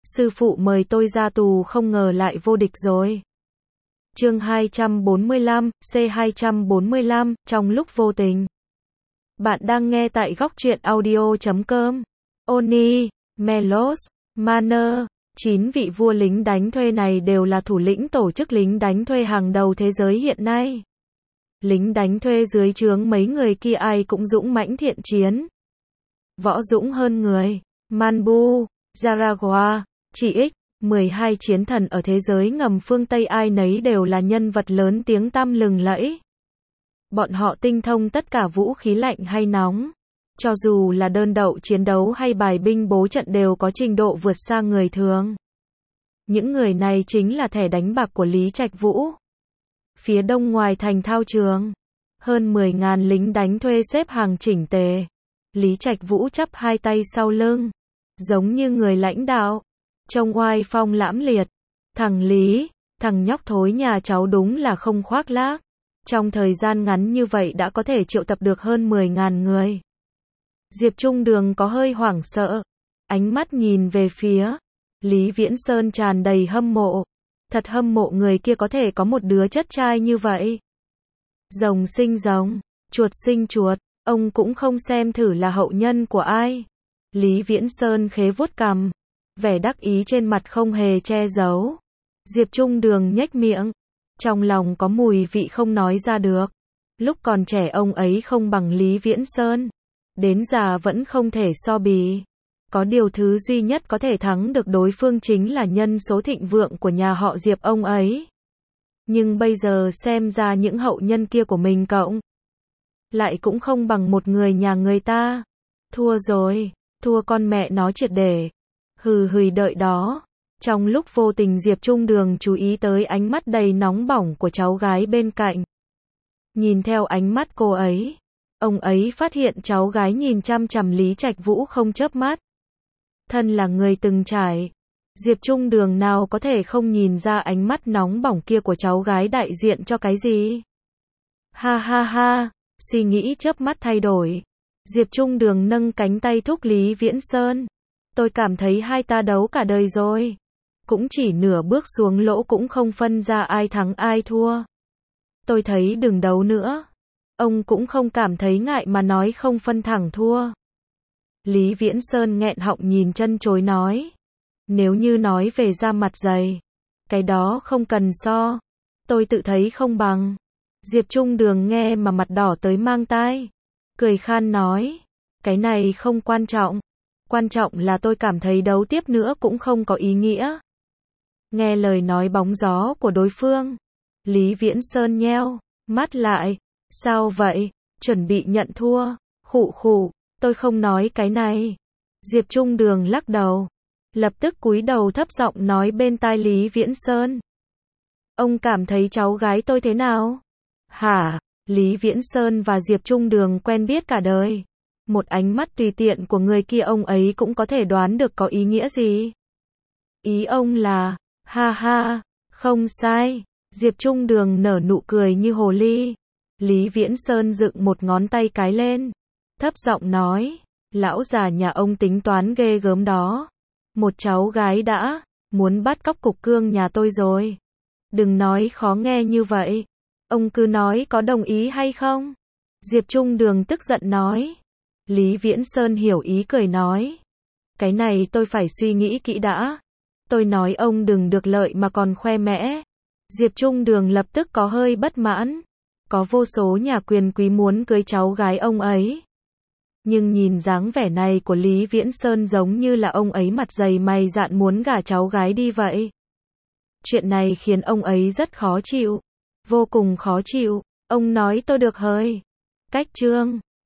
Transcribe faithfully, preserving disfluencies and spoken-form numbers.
sư phụ mời tôi ra tù không ngờ lại vô địch rồi. Chương hai trăm bốn mươi lăm, C hai trăm bốn mươi lăm, trong lúc vô tình. Bạn đang nghe tại góc truyện audio chấm com. Oni, Melos, Manner, chín vị vua lính đánh thuê này đều là thủ lĩnh tổ chức lính đánh thuê hàng đầu thế giới hiện nay. Lính đánh thuê dưới trướng mấy người kia ai cũng dũng mãnh thiện chiến. Võ dũng hơn người. Manbu, Zaragua, Chỉ Ích, mười hai chiến thần ở thế giới ngầm phương Tây ai nấy đều là nhân vật lớn tiếng tăm lừng lẫy. Bọn họ tinh thông tất cả vũ khí lạnh hay nóng. Cho dù là đơn đậu chiến đấu hay bài binh bố trận đều có trình độ vượt xa người thường. Những người này chính là thẻ đánh bạc của Lý Trạch Vũ. Phía đông ngoài thành thao trường, hơn mười ngàn lính đánh thuê xếp hàng chỉnh tề. Lý Trạch Vũ chắp hai tay sau lưng, giống như người lãnh đạo, trông oai phong lãm liệt. Thằng Lý, thằng nhóc thối nhà cháu đúng là không khoác lác. Trong thời gian ngắn như vậy đã có thể triệu tập được hơn mười ngàn người. Diệp Trung Đường có hơi hoảng sợ, ánh mắt nhìn về phía Lý Viễn Sơn tràn đầy hâm mộ. Thật hâm mộ người kia có thể có một đứa chất trai như vậy. Rồng sinh rồng, chuột sinh chuột, ông cũng không xem thử là hậu nhân của ai. Lý Viễn Sơn khế vuốt cằm, vẻ đắc ý trên mặt không hề che giấu. Diệp Trung Đường nhếch miệng, trong lòng có mùi vị không nói ra được. Lúc còn trẻ ông ấy không bằng Lý Viễn Sơn, đến già vẫn không thể so bì. Có điều thứ duy nhất có thể thắng được đối phương chính là nhân số thịnh vượng của nhà họ Diệp ông ấy. Nhưng bây giờ xem ra những hậu nhân kia của mình cộng lại cũng không bằng một người nhà người ta. Thua rồi, thua con mẹ nó triệt để. Hừ hừ đợi đó. Trong lúc vô tình Diệp Trung Đường chú ý tới ánh mắt đầy nóng bỏng của cháu gái bên cạnh. Nhìn theo ánh mắt cô ấy, ông ấy phát hiện cháu gái nhìn chăm chằm Lý Trạch Vũ không chớp mắt. Thân là người từng trải, Diệp Trung Đường nào có thể không nhìn ra ánh mắt nóng bỏng kia của cháu gái đại diện cho cái gì. Ha ha ha, suy nghĩ chớp mắt thay đổi. Diệp Trung Đường nâng cánh tay thúc Lý Viễn Sơn. Tôi cảm thấy hai ta đấu cả đời rồi. Cũng chỉ nửa bước xuống lỗ cũng không phân ra ai thắng ai thua. Tôi thấy đừng đấu nữa. Ông cũng không cảm thấy ngại mà nói không phân thẳng thua. Lý Viễn Sơn nghẹn họng nhìn chân chối nói. Nếu như nói về da mặt dày, cái đó không cần so. Tôi tự thấy không bằng. Diệp Trung Đường nghe mà mặt đỏ tới mang tai. Cười khan nói. Cái này không quan trọng. Quan trọng là tôi cảm thấy đấu tiếp nữa cũng không có ý nghĩa. Nghe lời nói bóng gió của đối phương, Lý Viễn Sơn nheo mắt lại. Sao vậy? Chuẩn bị nhận thua. Khụ khụ, tôi không nói cái này. Diệp Trung Đường lắc đầu, lập tức cúi đầu thấp giọng nói bên tai Lý Viễn Sơn. Ông cảm thấy cháu gái tôi thế nào? Hả? Lý Viễn Sơn và Diệp Trung Đường quen biết cả đời. Một ánh mắt tùy tiện của người kia ông ấy cũng có thể đoán được có ý nghĩa gì. Ý ông là, ha ha, không sai. Diệp Trung Đường nở nụ cười như hồ ly. Lý Viễn Sơn dựng một ngón tay cái lên, thấp giọng nói, lão già nhà ông tính toán ghê gớm đó. Một cháu gái đã muốn bắt cóc cục cương nhà tôi rồi. Đừng nói khó nghe như vậy. Ông cứ nói có đồng ý hay không? Diệp Trung Đường tức giận nói. Lý Viễn Sơn hiểu ý cười nói. Cái này tôi phải suy nghĩ kỹ đã. Tôi nói ông đừng được lợi mà còn khoe mẽ. Diệp Trung Đường lập tức có hơi bất mãn. Có vô số nhà quyền quý muốn cưới cháu gái ông ấy. Nhưng nhìn dáng vẻ này của Lý Viễn Sơn giống như là ông ấy mặt dày mày dạn muốn gả cháu gái đi vậy. Chuyện này khiến ông ấy rất khó chịu. Vô cùng khó chịu. Ông nói tôi được hơi cách trương.